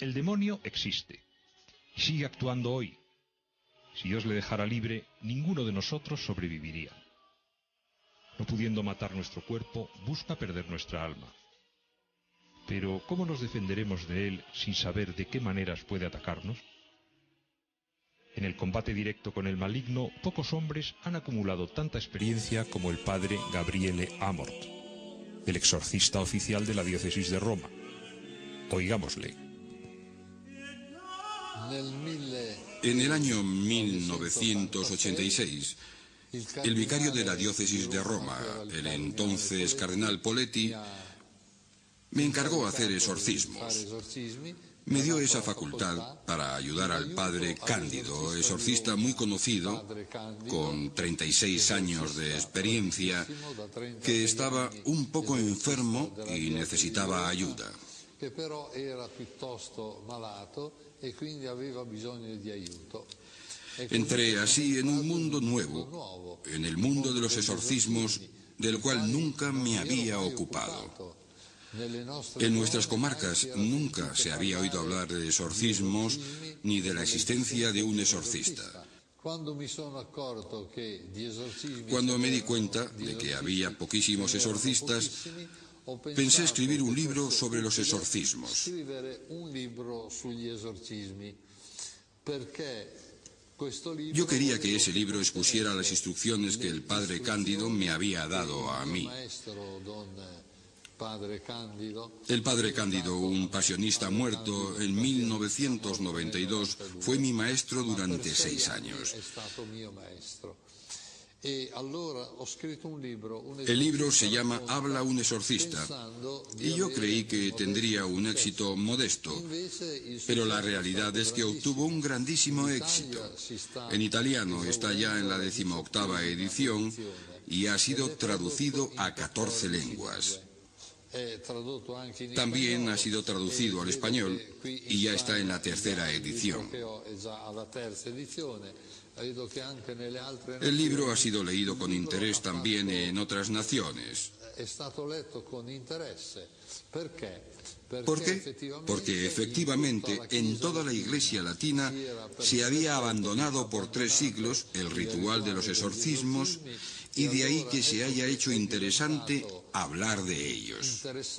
El demonio existe y sigue actuando hoy. Si Dios le dejara libre, ninguno de nosotros sobreviviría. No pudiendo matar nuestro cuerpo, busca perder nuestra alma. Pero, ¿cómo nos defenderemos de él sin saber de qué maneras puede atacarnos? En el combate directo con el maligno, pocos hombres han acumulado tanta experiencia como el padre Gabriele Amort, el exorcista oficial de la diócesis de Roma. Oigámosle. En el año 1986, el vicario de la diócesis de Roma, el entonces cardenal Poletti, me encargó hacer exorcismos. Me dio esa facultad para ayudar al padre Cándido, exorcista muy conocido, con 36 años de experiencia, que estaba un poco enfermo y necesitaba ayuda. Entré así en un mundo nuevo, en el mundo de los exorcismos, del cual nunca me había ocupado. En nuestras comarcas nunca se había oído hablar de exorcismos ni de la existencia de un exorcista. Cuando me di cuenta de que había poquísimos exorcistas, pensé escribir un libro sobre los exorcismos. Yo quería que ese libro expusiera las instrucciones que el padre Cándido me había dado a mí. El padre Cándido, un pasionista muerto en 1992, fue mi maestro durante 6 años. El libro se llama Habla un exorcista, y yo creí que tendría un éxito modesto, pero la realidad es que obtuvo un grandísimo éxito. En italiano está ya en la 18ª edición y ha sido traducido a 14 lenguas. También ha sido traducido al español y ya está en la 3ª edición. El libro ha sido leído con interés también en otras naciones. ¿Por qué? Porque efectivamente en toda la Iglesia latina se había abandonado por 3 siglos el ritual de los exorcismos, y de ahí que se haya hecho interesante hablar de ellos.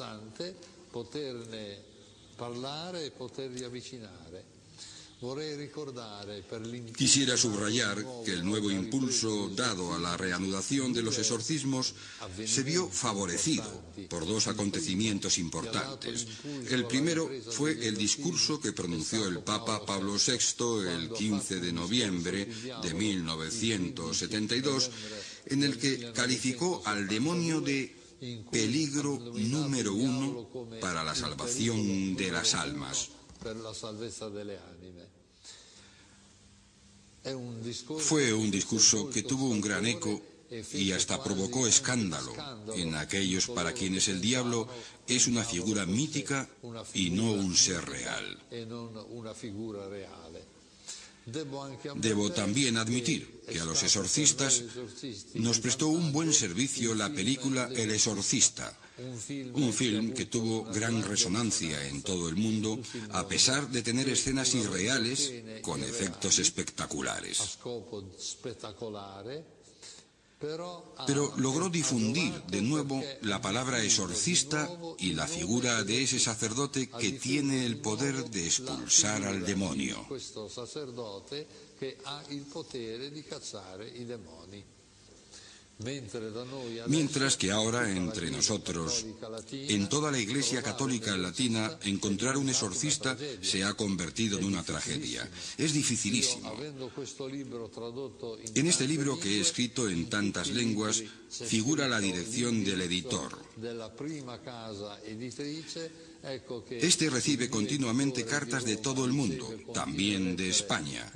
Quisiera subrayar que el nuevo impulso dado a la reanudación de los exorcismos se vio favorecido por 2 acontecimientos importantes. El primero fue el discurso que pronunció el Papa Pablo VI el 15 de noviembre de 1972, en el que calificó al demonio de peligro número 1 para la salvación de las almas. Fue un discurso que tuvo un gran eco y hasta provocó escándalo en aquellos para quienes el diablo es una figura mítica y no un ser real. Debo también admitir que a los exorcistas nos prestó un buen servicio la película El Exorcista, un film que tuvo gran resonancia en todo el mundo, a pesar de tener escenas irreales con efectos espectaculares. Pero logró difundir de nuevo la palabra exorcista y la figura de ese sacerdote que tiene el poder de expulsar al demonio. Mientras que ahora entre nosotros, en toda la Iglesia Católica Latina, encontrar un exorcista se ha convertido en una tragedia. Es dificilísimo. En este libro que he escrito en tantas lenguas, figura la dirección del editor. Este recibe continuamente cartas de todo el mundo, también de España,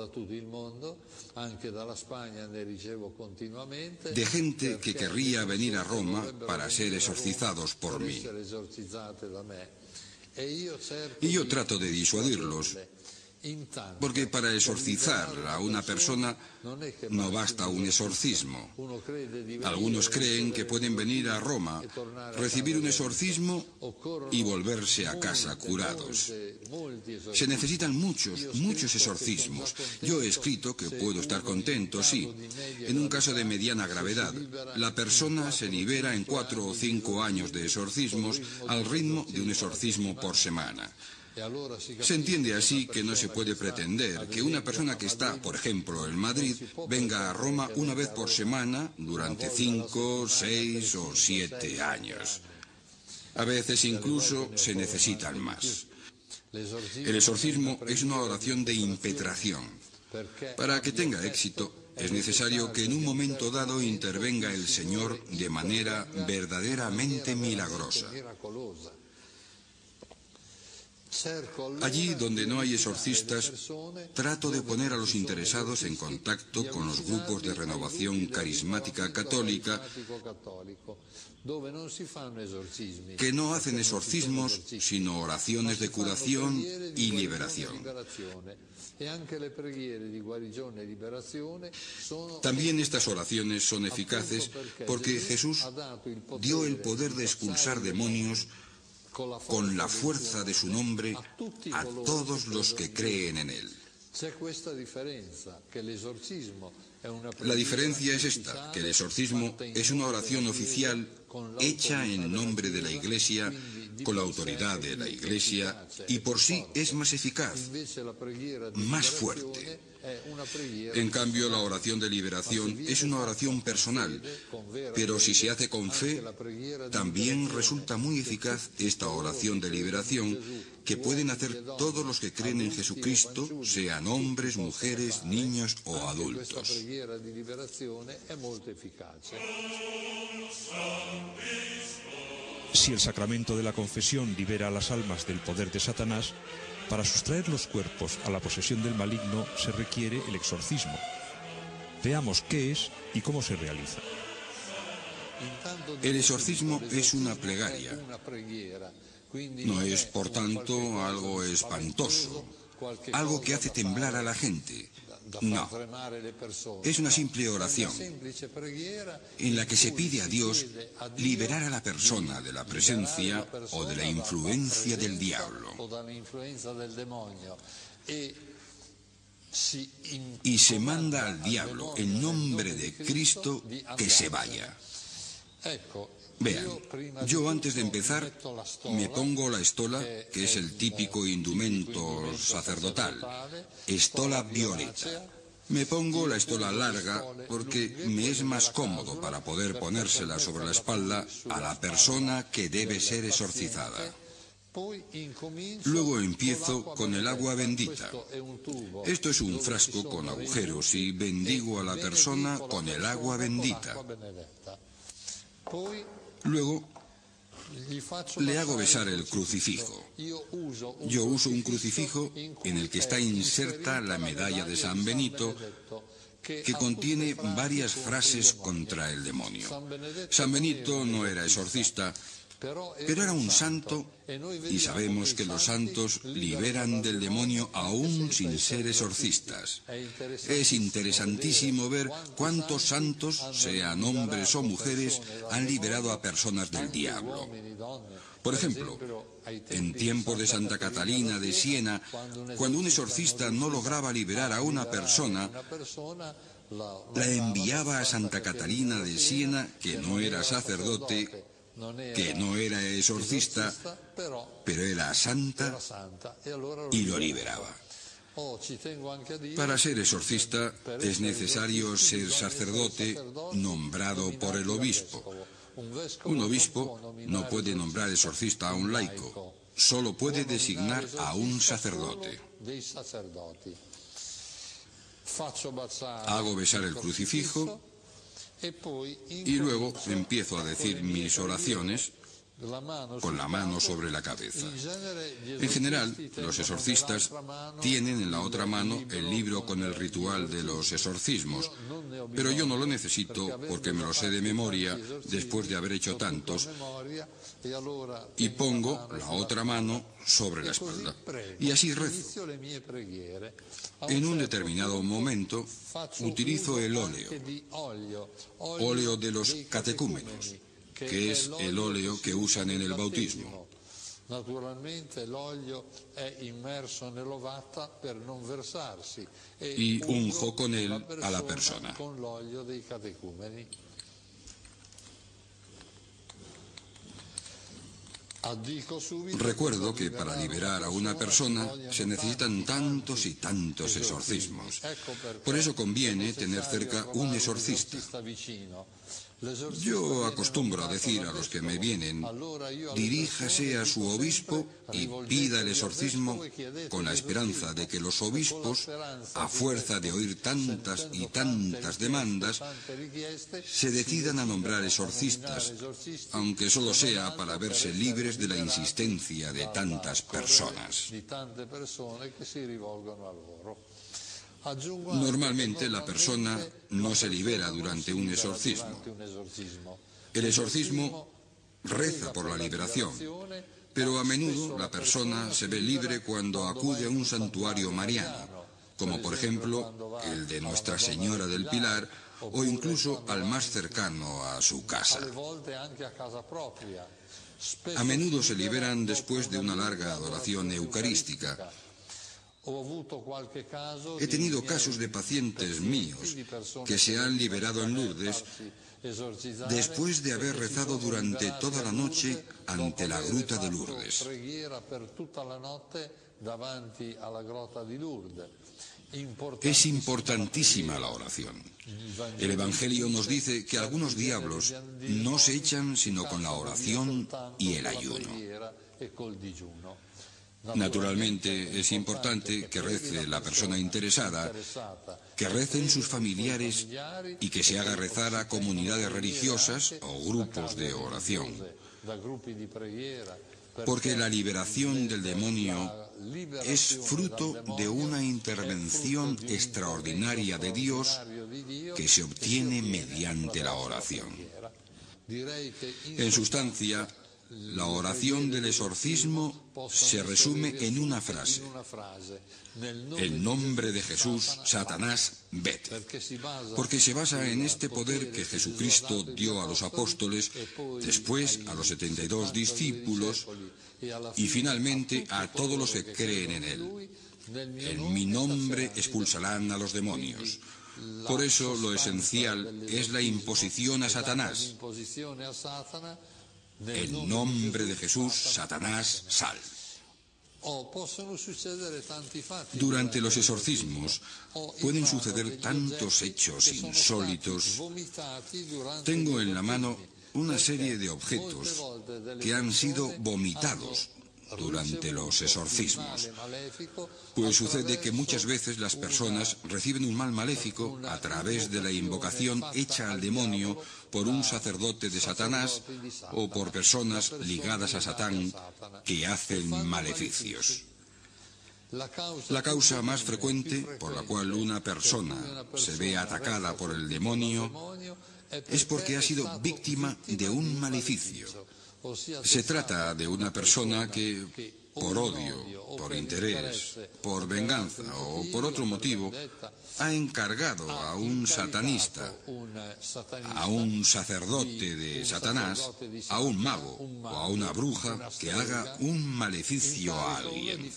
de gente que querría venir a Roma para ser exorcizados por mí. Y yo trato de disuadirlos, Porque para exorcizar a una persona no basta un exorcismo. Algunos creen que pueden venir a Roma, recibir un exorcismo y volverse a casa curados. Se necesitan muchos exorcismos. Yo he escrito que puedo estar contento, sí. En un caso de mediana gravedad, la persona se libera en 4 o 5 años de exorcismos al ritmo de un exorcismo por semana. Se entiende así que no se puede pretender que una persona que está, por ejemplo, en Madrid, venga a Roma una vez por semana durante 5, 6 o 7 años. A veces incluso se necesitan más. El exorcismo es una oración de impetración. Para que tenga éxito, es necesario que en un momento dado intervenga el Señor de manera verdaderamente milagrosa. Allí donde no hay exorcistas, trato de poner a los interesados en contacto con los grupos de renovación carismática católica que no hacen exorcismos, sino oraciones de curación y liberación. También estas oraciones son eficaces porque Jesús dio el poder de expulsar demonios con la fuerza de su nombre a todos los que creen en él. La diferencia es esta, que el exorcismo es una oración oficial hecha en nombre de la Iglesia, con la autoridad de la Iglesia, y por sí es más eficaz, más fuerte. En cambio, la oración de liberación es una oración personal, pero si se hace con fe, también resulta muy eficaz esta oración de liberación que pueden hacer todos los que creen en Jesucristo, sean hombres, mujeres, niños o adultos. Si el sacramento de la confesión libera a las almas del poder de Satanás, para sustraer los cuerpos a la posesión del maligno se requiere el exorcismo. Veamos qué es y cómo se realiza. El exorcismo es una plegaria. No es, por tanto, algo espantoso, algo que hace temblar a la gente. No, es una simple oración en la que se pide a Dios liberar a la persona de la presencia o de la influencia del diablo. Y se manda al diablo en nombre de Cristo que se vaya. Vean, yo antes de empezar me pongo la estola, que es el típico indumento sacerdotal, estola violeta. Me pongo la estola larga porque me es más cómodo para poder ponérsela sobre la espalda a la persona que debe ser exorcizada. Luego empiezo con el agua bendita. Esto es un frasco con agujeros y bendigo a la persona con el agua bendita. Luego le hago besar el crucifijo. Yo uso un crucifijo en el que está inserta la medalla de San Benito, que contiene varias frases contra el demonio. San Benito no era exorcista, pero era un santo, y sabemos que los santos liberan del demonio aún sin ser exorcistas. Es interesantísimo ver cuántos santos, sean hombres o mujeres, han liberado a personas del diablo. Por ejemplo, en tiempos de Santa Catalina de Siena, cuando un exorcista no lograba liberar a una persona, la enviaba a Santa Catalina de Siena, que no era sacerdote, que no era exorcista, pero era santa, y lo liberaba. Para ser exorcista es necesario ser sacerdote nombrado por el obispo. Un obispo no puede nombrar exorcista a un laico, solo puede designar a un sacerdote. Hago besar el crucifijo y luego empiezo a decir mis oraciones con la mano sobre la cabeza. En general, los exorcistas tienen en la otra mano el libro con el ritual de los exorcismos, pero yo no lo necesito porque me lo sé de memoria después de haber hecho tantos, y pongo la otra mano sobre la espalda. Y así rezo. En un determinado momento utilizo el óleo de los catecúmenos, que es el óleo que usan en el bautismo. Y unjo con él a la persona. Recuerdo que para liberar a una persona se necesitan tantos y tantos exorcismos. Por eso conviene tener cerca un exorcista. Yo acostumbro a decir a los que me vienen, diríjase a su obispo y pida el exorcismo con la esperanza de que los obispos, a fuerza de oír tantas y tantas demandas, se decidan a nombrar exorcistas, aunque solo sea para verse libres de la insistencia de tantas personas. Normalmente la persona no se libera durante un exorcismo. El exorcismo reza por la liberación, pero a menudo la persona se ve libre cuando acude a un santuario mariano, como por ejemplo el de Nuestra Señora del Pilar, o incluso al más cercano a su casa. A menudo se liberan después de una larga adoración eucarística. He tenido casos de pacientes míos que se han liberado en Lourdes después de haber rezado durante toda la noche ante la gruta de Lourdes. Es importantísima la oración. El Evangelio nos dice que algunos diablos no se echan sino con la oración y el ayuno. Naturalmente es importante que rece la persona interesada, que recen sus familiares y que se haga rezar a comunidades religiosas o grupos de oración. Porque la liberación del demonio es fruto de una intervención extraordinaria de Dios que se obtiene mediante la oración. En sustancia, la oración del exorcismo se resume en una frase: en nombre de Jesús, Satanás, vete. Porque se basa en este poder que Jesucristo dio a los apóstoles, después a los 72 discípulos y finalmente a todos los que creen en Él. En mi nombre expulsarán a los demonios. Por eso lo esencial es la imposición a Satanás. En nombre de Jesús, Satanás, sal. Durante los exorcismos pueden suceder tantos hechos insólitos. Tengo en la mano una serie de objetos que han sido vomitados durante los exorcismos. Pues sucede que muchas veces las personas reciben un mal maléfico a través de la invocación hecha al demonio por un sacerdote de Satanás o por personas ligadas a Satán que hacen maleficios. La causa más frecuente por la cual una persona se ve atacada por el demonio es porque ha sido víctima de un maleficio. Se trata de una persona que, por odio, por interés, por venganza o por otro motivo, ha encargado a un satanista, a un sacerdote de Satanás, a un mago o a una bruja que haga un maleficio a alguien.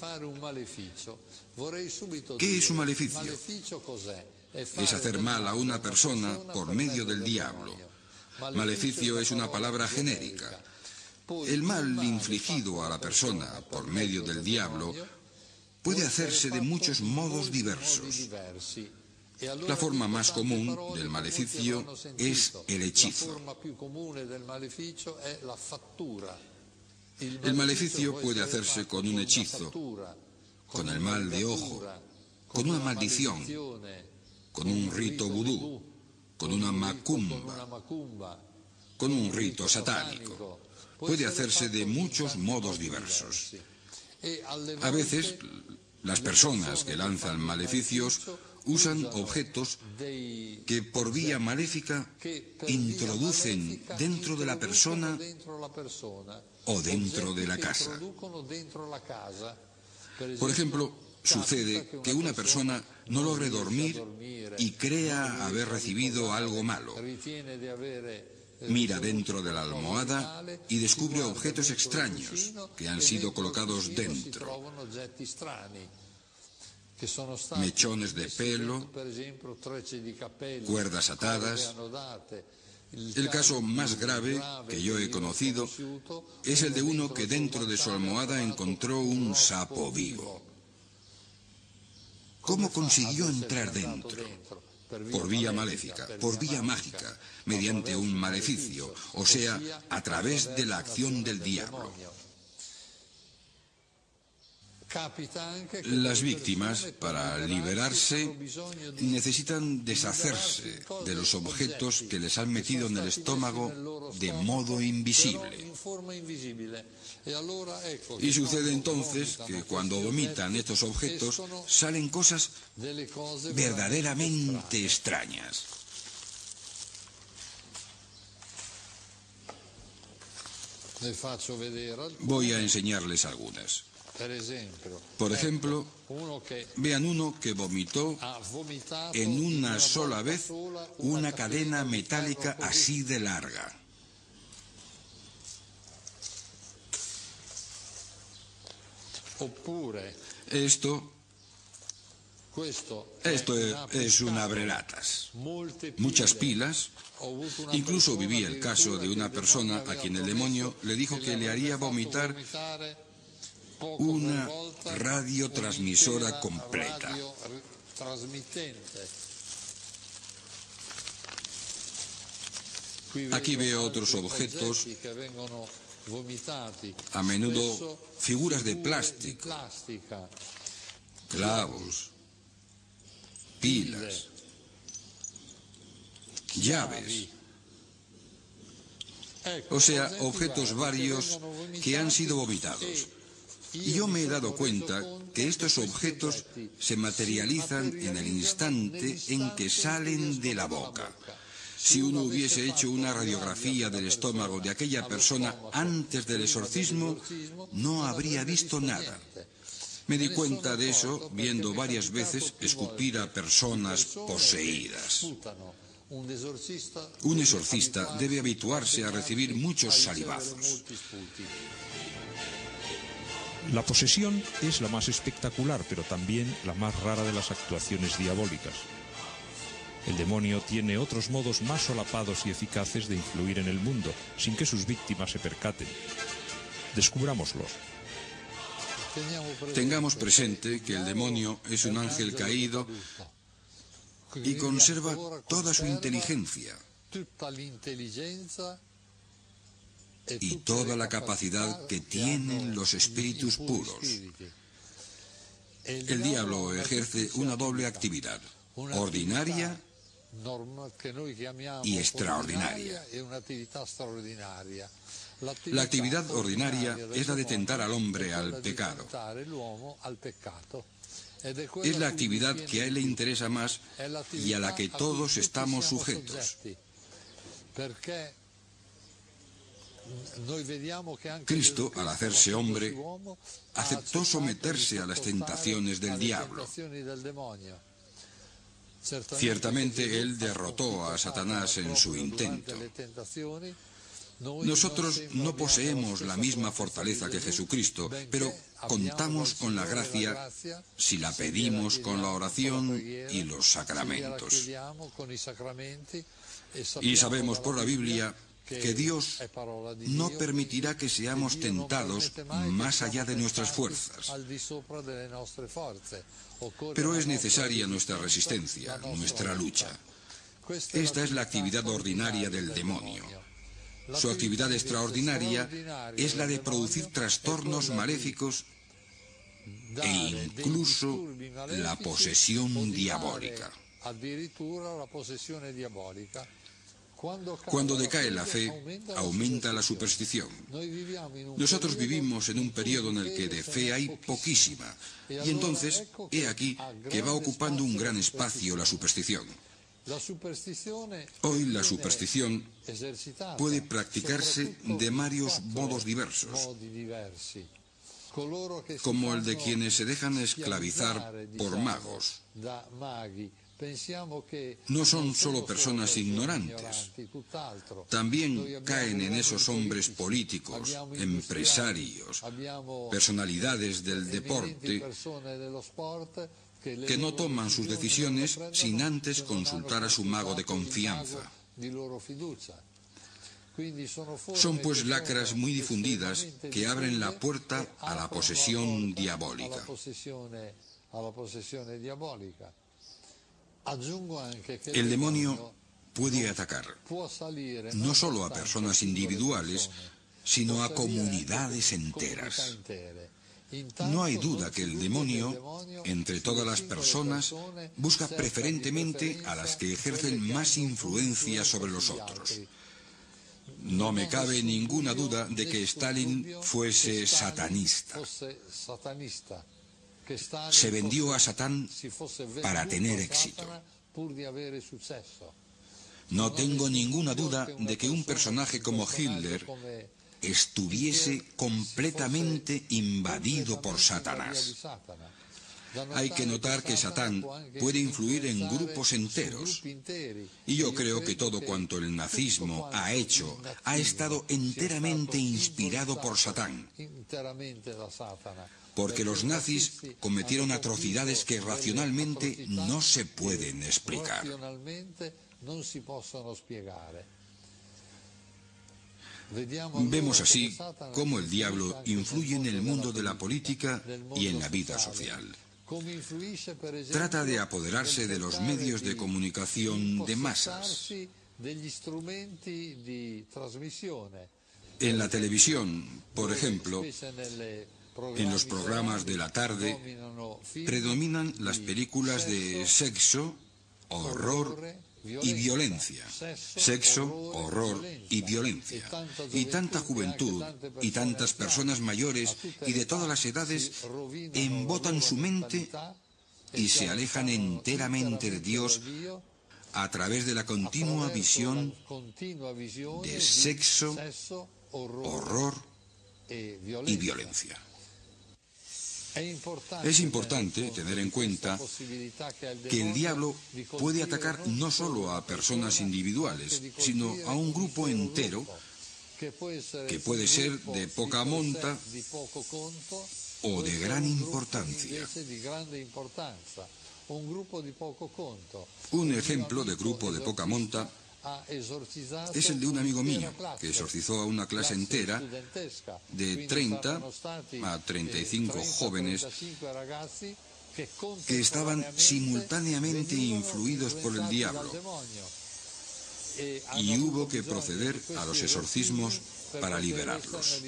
¿Qué es un maleficio? Es hacer mal a una persona por medio del diablo. Maleficio es una palabra genérica. El mal infligido a la persona por medio del diablo puede hacerse de muchos modos diversos. La forma más común del maleficio es el hechizo. El maleficio puede hacerse con un hechizo, con el mal de ojo, con una maldición, con un rito vudú, con una macumba, con un rito satánico. puede hacerse de muchos modos diversos. A veces, las personas que lanzan maleficios usan objetos que por vía maléfica introducen dentro de la persona o dentro de la casa. Por ejemplo, sucede que una persona no logre dormir y crea haber recibido algo malo. Mira dentro de la almohada y descubre objetos extraños que han sido colocados dentro. Mechones de pelo, cuerdas atadas. El caso más grave que yo he conocido es el de uno que dentro de su almohada encontró un sapo vivo. ¿Cómo consiguió entrar dentro? Por vía maléfica, por vía mágica, mediante un maleficio, o sea, a través de la acción del diablo. Las víctimas, para liberarse, necesitan deshacerse de los objetos que les han metido en el estómago de modo invisible. Y sucede entonces que cuando vomitan estos objetos salen cosas verdaderamente extrañas. Voy a enseñarles algunas. Por ejemplo, vean uno que vomitó en una sola vez una cadena metálica así de larga. Esto es un abrelatas. Muchas pilas. Incluso viví el caso de una persona a quien el demonio le dijo que le haría vomitar una radiotransmisora completa. Aquí veo otros objetos, a menudo figuras de plástico, clavos, pilas, llaves, o sea, objetos varios que han sido vomitados. Y yo me he dado cuenta que estos objetos se materializan en el instante en que salen de la boca. Si uno hubiese hecho una radiografía del estómago de aquella persona antes del exorcismo, no habría visto nada. Me di cuenta de eso viendo varias veces escupir a personas poseídas. Un exorcista debe habituarse a recibir muchos salivazos. La posesión es la más espectacular, pero también la más rara de las actuaciones diabólicas. El demonio tiene otros modos más solapados y eficaces de influir en el mundo, sin que sus víctimas se percaten. Descubrámoslos. Tengamos presente que el demonio es un ángel caído y conserva toda su inteligencia y toda la capacidad que tienen los espíritus puros. El diablo ejerce una doble actividad, ordinaria y extraordinaria. La actividad ordinaria es la de tentar al hombre al pecado. Es la actividad que a él le interesa más y a la que todos estamos sujetos. Cristo, al hacerse hombre, aceptó someterse a las tentaciones del diablo. Ciertamente él derrotó a Satanás en su intento. Nosotros no poseemos la misma fortaleza que Jesucristo, pero contamos con la gracia si la pedimos con la oración y los sacramentos. Y sabemos por la Biblia que Dios no permitirá que seamos tentados más allá de nuestras fuerzas. Pero es necesaria nuestra resistencia, nuestra lucha. Esta es la actividad ordinaria del demonio. Su actividad extraordinaria es la de producir trastornos maléficos e incluso la posesión diabólica. Cuando decae la fe, aumenta la superstición. Nosotros vivimos en un periodo en el que de fe hay poquísima, y entonces, he aquí que va ocupando un gran espacio la superstición. Hoy la superstición puede practicarse de varios modos diversos, como el de quienes se dejan esclavizar por magos. No son solo personas ignorantes, también caen en esos hombres políticos, empresarios, personalidades del deporte, que no toman sus decisiones sin antes consultar a su mago de confianza. Son pues lacras muy difundidas que abren la puerta a la posesión diabólica. El demonio puede atacar no solo a personas individuales, sino a comunidades enteras. No hay duda que el demonio, entre todas las personas, busca preferentemente a las que ejercen más influencia sobre los otros. No me cabe ninguna duda de que Stalin fuese satanista. Se vendió a Satán para tener éxito. No tengo ninguna duda de que un personaje como Hitler estuviese completamente invadido por Satanás. Hay que notar que Satán puede influir en grupos enteros, y yo creo que todo cuanto el nazismo ha hecho ha estado enteramente inspirado por Satán, porque los nazis cometieron atrocidades que racionalmente no se pueden explicar. Vemos así cómo el diablo influye en el mundo de la política y en la vida social. Trata de apoderarse de los medios de comunicación de masas. En la televisión, por ejemplo, en los programas de la tarde, predominan las películas de sexo, horror y violencia. Sexo, horror y violencia. Y tanta juventud y tantas personas mayores y de todas las edades embotan su mente y se alejan enteramente de Dios a través de la continua visión de sexo, horror y violencia. Es importante tener en cuenta que el diablo puede atacar no solo a personas individuales, sino a un grupo entero que puede ser de poca monta o de gran importancia. Un ejemplo de grupo de poca monta es el de un amigo mío que exorcizó a una clase entera de 30 a 35 jóvenes que estaban simultáneamente influidos por el diablo, y hubo que proceder a los exorcismos para liberarlos.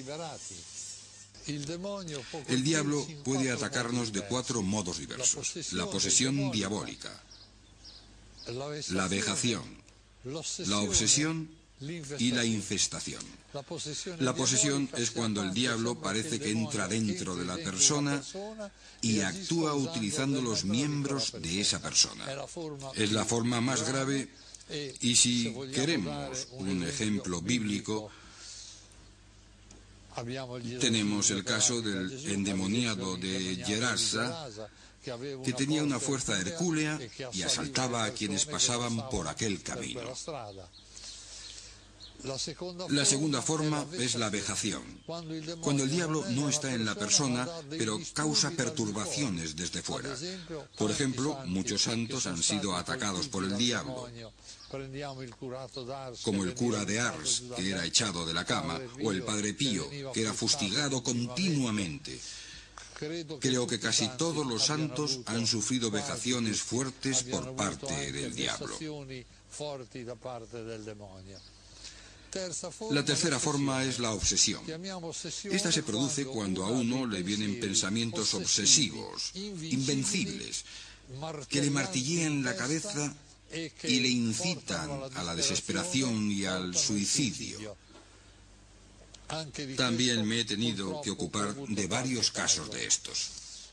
El diablo puede atacarnos de 4 modos diversos: la posesión diabólica, la vejación, la obsesión y la infestación. La posesión es cuando el diablo parece que entra dentro de la persona y actúa utilizando los miembros de esa persona. Es la forma más grave, y si queremos un ejemplo bíblico, tenemos el caso del endemoniado de Gerasa, que tenía una fuerza hercúlea y asaltaba a quienes pasaban por aquel camino. La segunda forma es la vejación, cuando el diablo no está en la persona, pero causa perturbaciones desde fuera. Por ejemplo, muchos santos han sido atacados por el diablo, como el cura de Ars, que era echado de la cama, o el padre Pío, que era fustigado continuamente. Creo que casi todos los santos han sufrido vejaciones fuertes por parte del diablo. La tercera forma es la obsesión. Esta se produce cuando a uno le vienen pensamientos obsesivos, invencibles, que le martillean la cabeza y le incitan a la desesperación y al suicidio. También me he tenido que ocupar de varios casos de estos.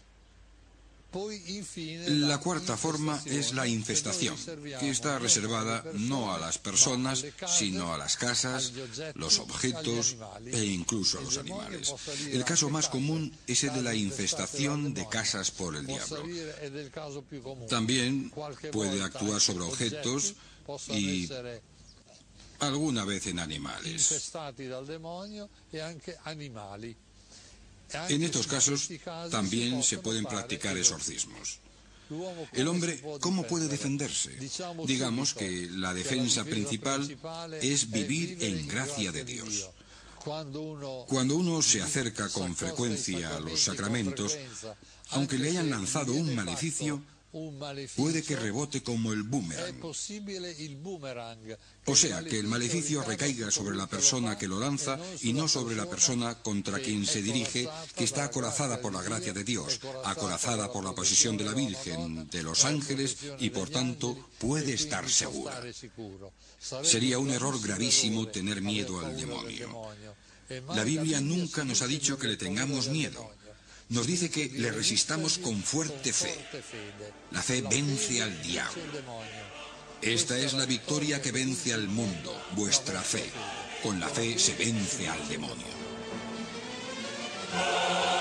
La cuarta forma es la infestación, que está reservada no a las personas, sino a las casas, los objetos e incluso a los animales. El caso más común es el de la infestación de casas por el diablo. También puede actuar sobre objetos y alguna vez en animales. En estos casos también se pueden practicar exorcismos. El hombre, ¿cómo puede defenderse? Digamos que la defensa principal es vivir en gracia de Dios. Cuando uno se acerca con frecuencia a los sacramentos, aunque le hayan lanzado un maleficio, puede que rebote como el boomerang. O sea, que el maleficio recaiga sobre la persona que lo lanza y no sobre la persona contra quien se dirige, que está acorazada por la gracia de Dios, acorazada por la posesión de la Virgen, de los ángeles y por tanto puede estar segura. Sería un error gravísimo tener miedo al demonio. La Biblia nunca nos ha dicho que le tengamos miedo. Nos dice que le resistamos con fuerte fe. La fe vence al diablo. Esta es la victoria que vence al mundo, vuestra fe. Con la fe se vence al demonio.